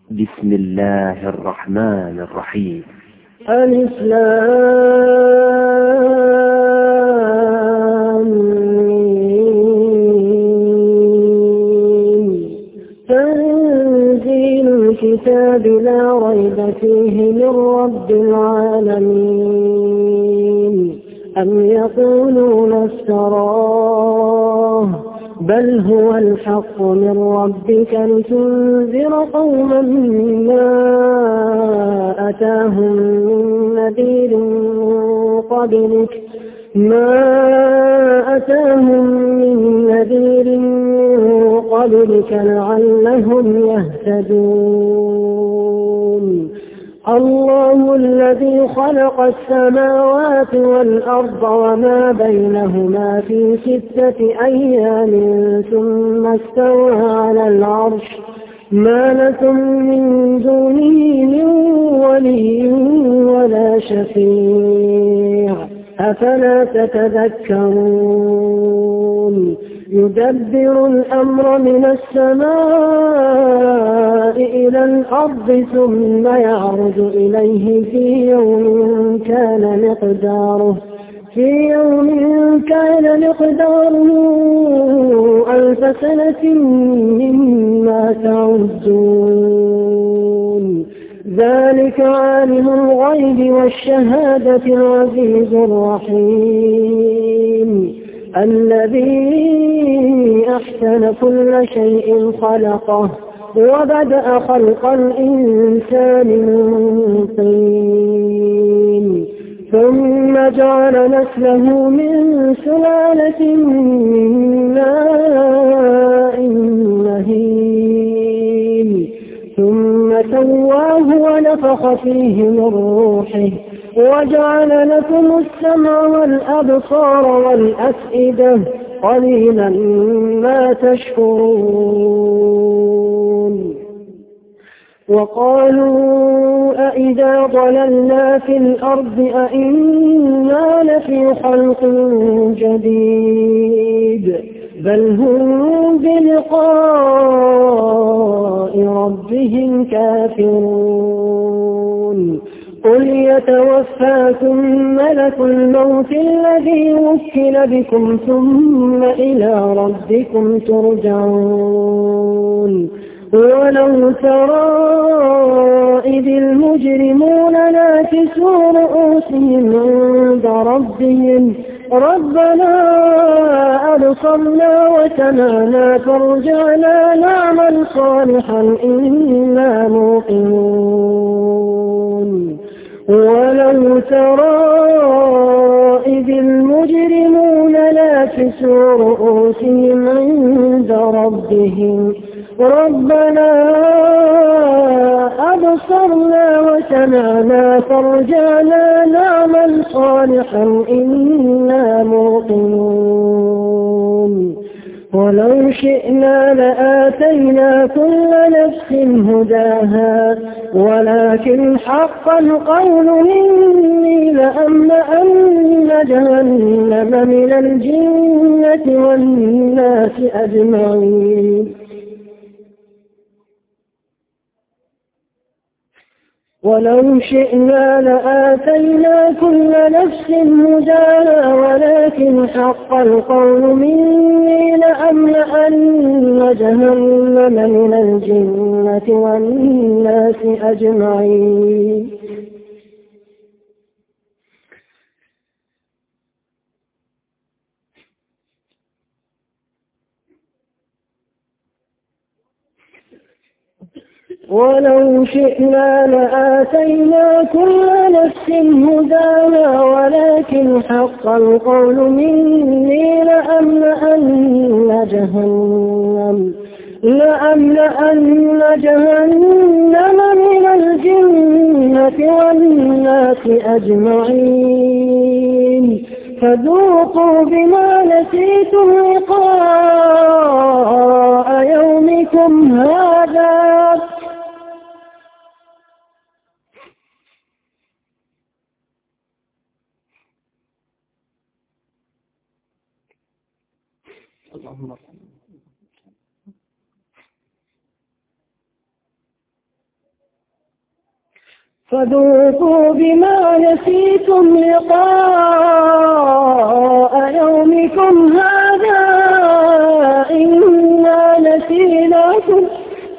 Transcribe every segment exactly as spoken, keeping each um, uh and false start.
بسم الله الرحمن الرحيم. ألف لام ميم. تنزيل الكتاب لا ريب فيه من رب العالمين. أم يقولون افتراه بل هو الحق من ربك لتنذر قوما ما أتاهم من نذير من قبلك ما أتاهم من نذير من قبلك لعلهم يهتدون. الله الذي خلق السماوات والأرض وما بينهما في ستة أيام ثم استوى على العرش ما لكم من دونه من ولي ولا شفيع أفلا تتذكرون. يدبر الأمر من السماء إلى الأرض ثم يعرج إليه في يوم كان مقداره في يوم كان مقداره ألف سنة مما تعدون. ذلك عالم الغيب والشهادة العزيز الرحيم الذي أحسن كل شيء خلقه وبدأ خلق الإنسان من طين ثم جعل نسله من سلالة من ماء مهين ثم سواه ونفخ فيه من روحه وجعل لكم السمع والأبصار والأفئدة قليلا ما تشكرون. وقالوا أئذا ضللنا في الأرض أئنا لفي خلق جديد بل هم بلقاء ربهم كافرون. قل يتوفاكم ملك الموت الذي وكل بكم ثم إلى ربكم ترجعون. ولو ترى إذ المجرمون ناكسوا رؤوسهم عند ربهم ربنا أبصرنا وسمعنا فارجعنا نعمل صالحا إنا موقنون. ولو ترى إذ المجرمون ناكسوا رؤوسهم عند ربهم ربنا أبصرنا وسمعنا فارجعنا نعمل صالحا إنا موقنون. ولو شئنا لآتينا كل نفس هداها ولكن حق القول مني لأملأن جهنم من الجنة والناس أجمعين. ولو شئنا لآتينا كل نفس هداها ولكن حق القول مني لأملأن جهنم من الجنة والناس أجمعين. ولو شئنا لآتينا كل نفس هداها ولكن حق القول مني لأملأن جهنم لأملأن جهنم من الجنة والناس أجمعين. فذوقوا بما نسيتم لقاء يومكم هذا اللهم فذوقوا بما نسيتم لقاء يومكم هذا إنا نسيناكم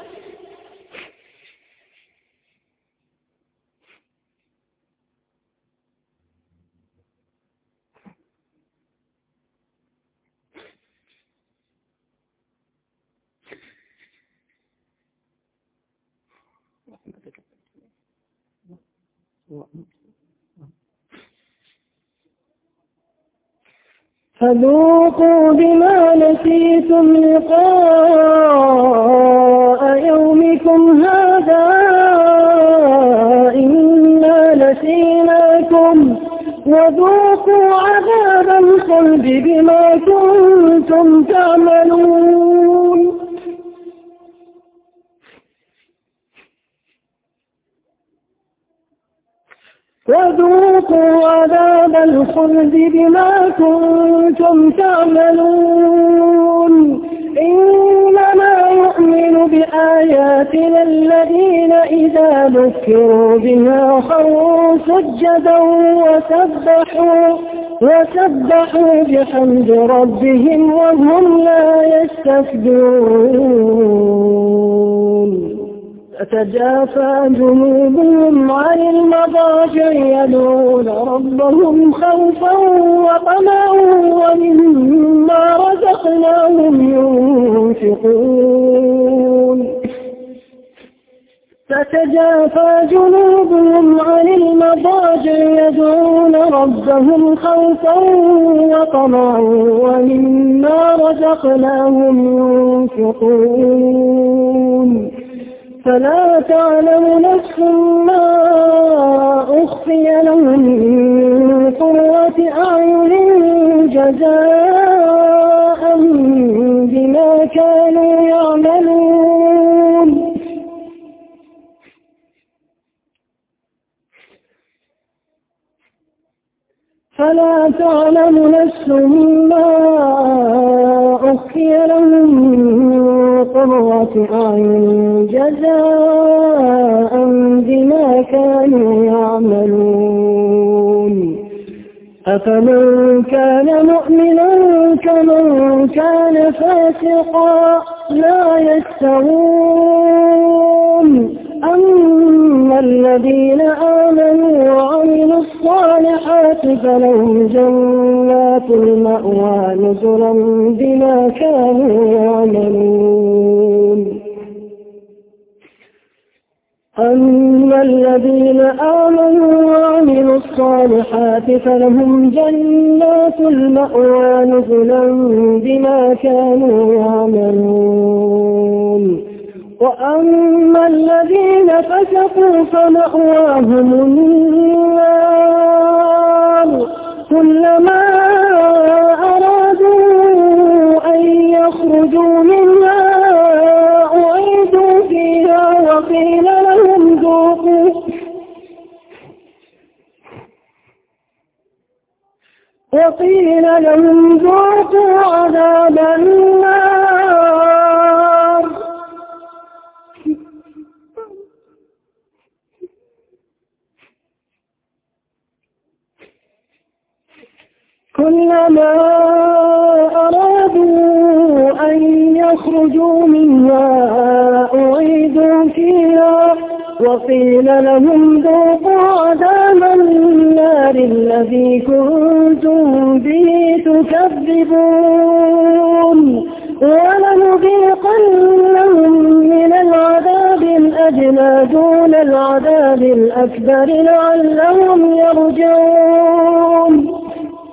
فذوقوا بما نسيتم لقاء يومكم هذا إنا نسيناكم وذوقوا عذاب الخلد بما كنتم تعملون وذوقوا عذاب الخلد بما كنتم تعملون إنما يؤمن بآياتنا الذين إذا ذكروا بها خروا سجدا وسبحوا وسبحوا بحمد ربهم وهم لا يستكبرون تتجافى جنوبهم عن المضاجع يدعون ربهم خوفا وطمعا ومما رزقناهم ينفقون تتجافى جنوبهم عن المضاجع يدعون ربهم خوفا وطمعا ومما رزقناهم ينفقون فلا تعلم نفس ما أخفي لهم من قرة أعين جزاء بما كانوا يعملون فلا تعلم نفس ما أخفي لهم من قرة أعين جزاء بما كانوا يعملون أفمن كان مؤمنا كمن كان فاسقا لا يستوون أما الذين آمنوا وعملوا الصالحات فلهم جنات المأوى نزلا بما كانوا يعملون أما الذين آمنوا وعملوا الصالحات فلهم جنات المأوى نزلا بما كانوا يعملون وأما الذين فسقوا فمأواهم النار كلما أرادوا أن يخرجوا منها أعيدوا فيها وقيل لهم ذوقوا وقيل لهم ذوقوا عذاب النار كلما أرادوا أن يخرجوا منها أعيدوا فيها وقيل لهم ذوقوا عذاب النار الذي كنتم به تكذبون ولنذيقنهم من العذاب الأدنى دون العذاب الأكبر لعلهم يرجعون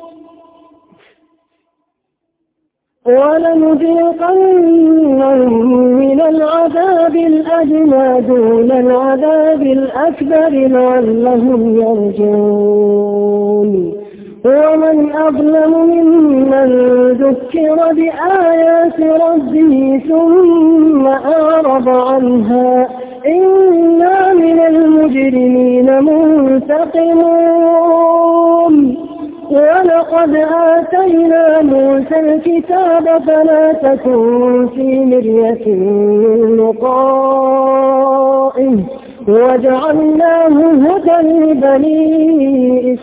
ولنذيقنهم من العذاب الأدنى دون العذاب الأكبر لعلهم يرجعون ومن أظلم ممن ذكر بآيات ربه ثم أعرض عنها إنا من المجرمين منتقمون ولقد آتينا موسى الكتاب فلا تكن في مرية من لقائه وجعلناه هدى لبني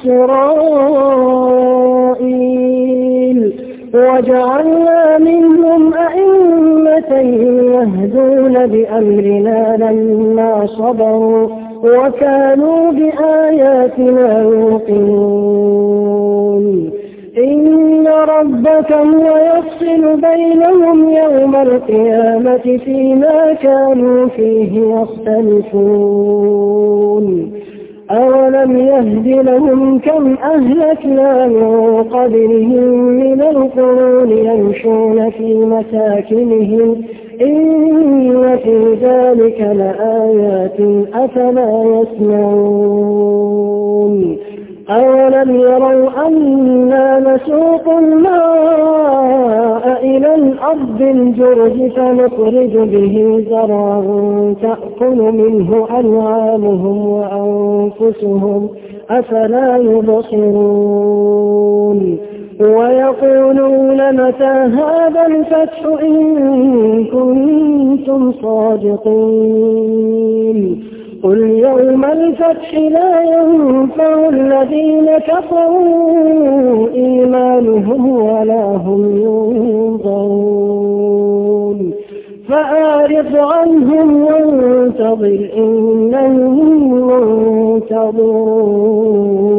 إسرائيل وجعلنا منهم أئمة يهدون بأمرنا لما صبروا وكانوا بآياتنا يوقنون إن ربك هو يفصل بينهم يوم القيامة فيما كانوا فيه يختلفون أولم يهد لهم كم أهلكنا من قبلهم من القرون يمشون في مساكنهم إن في ذلك لآيات أفلا يسمعون أولم يروا أنا نسوق الماء إلى الأرض الجرز فنخرج به زرعا تأكل منه أنعامهم وأنفسهم أفلا يبصرون ويقولون متى هذا الفتح إن كنتم صادقين قل يوم الفتح لا ينفع الذين كفروا إيمانهم ولا هم ينظرون فأعرض عنهم وانتظر إنهم منتظرون.